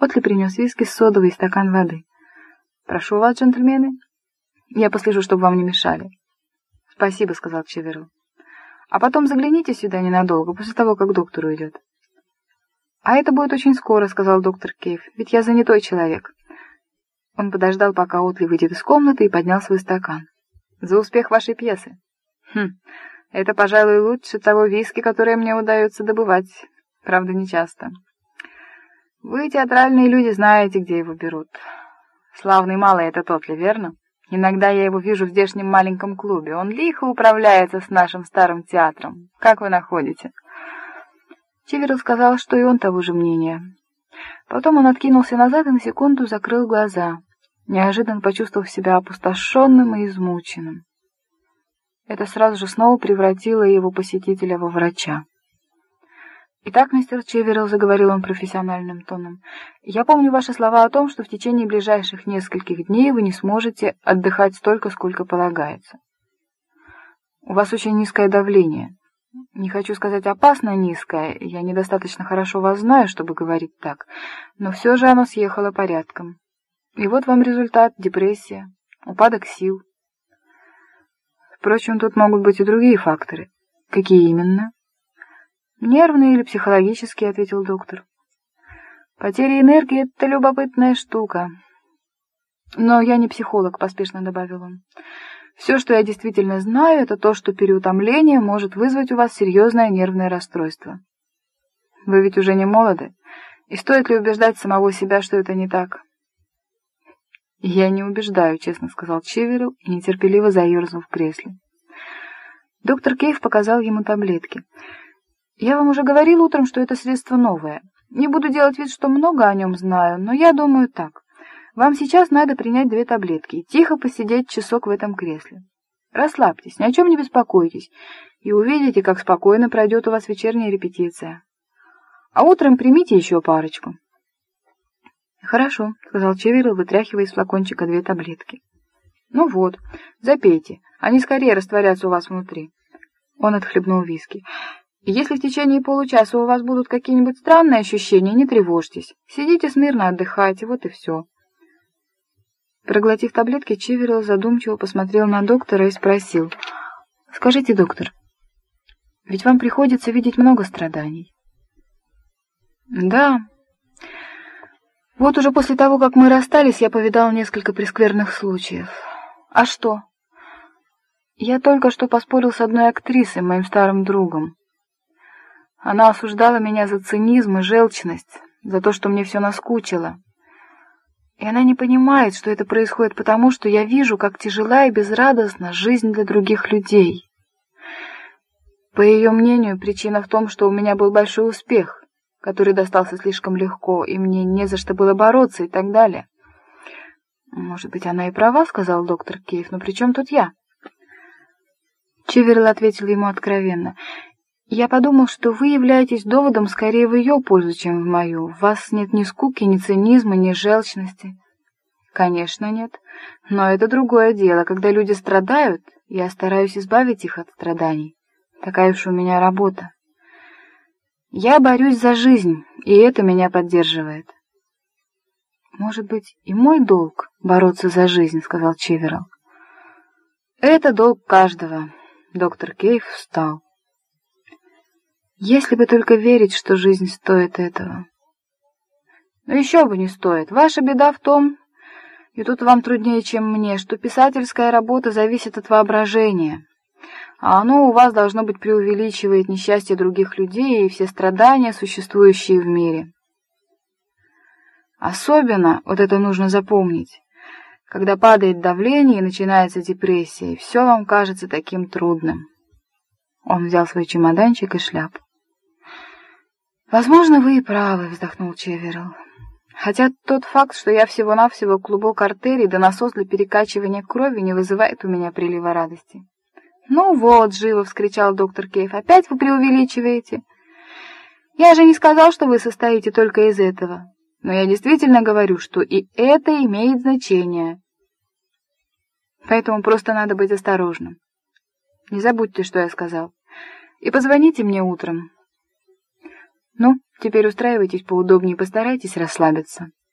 Отли принес виски с содовой и стакан воды. «Прошу вас, джентльмены. Я послежу, чтобы вам не мешали». «Спасибо», — сказал Чеверилл. «А потом загляните сюда ненадолго, после того, как доктор уйдет». «А это будет очень скоро», — сказал доктор Кейв, — «ведь я занятой человек». Он подождал, пока Отли выйдет из комнаты, и поднял свой стакан. «За успех вашей пьесы». Это, пожалуй, лучше того виски, которое мне удается добывать. Правда, не часто. Вы, театральные люди, знаете, где его берут. Славный малый этот Отли, верно? Иногда я его вижу в здешнем маленьком клубе. Он лихо управляется с нашим старым театром. Как вы находите?» Чеверилл сказал, что и он того же мнения. Потом он откинулся назад и на секунду закрыл глаза, неожиданно почувствовав себя опустошенным и измученным. Это сразу же снова превратило его посетителя во врача. «Итак, мистер Чеверилл», — заговорил он профессиональным тоном, — «я помню ваши слова о том, что в течение ближайших нескольких дней вы не сможете отдыхать столько, сколько полагается. У вас очень низкое давление. Не хочу сказать опасно низкое, я недостаточно хорошо вас знаю, чтобы говорить так, но все же оно съехало порядком. И вот вам результат — депрессия, упадок сил. Впрочем, тут могут быть и другие факторы. Какие именно?» «Нервные или психологические», — ответил доктор. «Потеря энергии — это любопытная штука». «Но я не психолог», — поспешно добавил он. «Все, что я действительно знаю, это то, что переутомление может вызвать у вас серьезное нервное расстройство. Вы ведь уже не молоды, и стоит ли убеждать самого себя, что это не так?» «Я не убеждаю», — честно сказал Чеверилл и нетерпеливо заерзал в кресле. Доктор Кейв показал ему таблетки. «Я вам уже говорил утром, что это средство новое. Не буду делать вид, что много о нем знаю, но я думаю так. Вам сейчас надо принять 2 таблетки и тихо посидеть часок в этом кресле. Расслабьтесь, ни о чем не беспокойтесь, и увидите, как спокойно пройдет у вас вечерняя репетиция. А утром примите еще парочку». «Хорошо», — сказал Чеверилл, вытряхивая из флакончика 2 таблетки. «Ну вот, запейте, они скорее растворятся у вас внутри». Он отхлебнул виски. «И если в течение получаса у вас будут какие-нибудь странные ощущения, не тревожьтесь. Сидите смирно, отдыхайте, вот и все». Проглотив таблетки, Чеверилл задумчиво посмотрел на доктора и спросил: «Скажите, доктор, ведь вам приходится видеть много страданий?» «Да. Вот уже после того, как мы расстались, я повидал несколько прескверных случаев. А что? Я только что поспорил с одной актрисой, моим старым другом. Она осуждала меня за цинизм и желчность, за то, что мне все наскучило. И она не понимает, что это происходит потому, что я вижу, как тяжела и безрадостна жизнь для других людей. По ее мнению, причина в том, что у меня был большой успех, который достался слишком легко, и мне не за что было бороться и так далее». «Может быть, она и права», — сказал доктор Кейв, — «но при чем тут я?» Чеверилл ответил ему откровенно: «Я подумал, что вы являетесь доводом скорее в ее пользу, чем в мою. В вас нет ни скуки, ни цинизма, ни желчности». «Конечно, нет. Но это другое дело. Когда люди страдают, я стараюсь избавить их от страданий. Такая уж у меня работа. Я борюсь за жизнь, и это меня поддерживает». «Может быть, и мой долг — бороться за жизнь», — сказал Чеверилл. «Это долг каждого». Доктор Кейв встал. «Если бы только верить, что жизнь стоит этого». «Но еще бы не стоит. Ваша беда в том, и тут вам труднее, чем мне, что писательская работа зависит от воображения, а оно у вас, должно быть, преувеличивает несчастье других людей и все страдания, существующие в мире. Особенно, вот это нужно запомнить, когда падает давление и начинается депрессия, и все вам кажется таким трудным». Он взял свой чемоданчик и шляпу. «Возможно, вы и правы», — вздохнул Чеверилл. «Хотя тот факт, что я всего-навсего клубок артерий да насос для перекачивания крови, не вызывает у меня прилива радости». «Ну вот, живо!» — вскричал доктор Кейв. «Опять вы преувеличиваете. Я же не сказал, что вы состоите только из этого. Но я действительно говорю, что и это имеет значение. Поэтому просто надо быть осторожным. Не забудьте, что я сказал. И позвоните мне утром». «Ну, Теперь устраивайтесь поудобнее и постарайтесь расслабиться.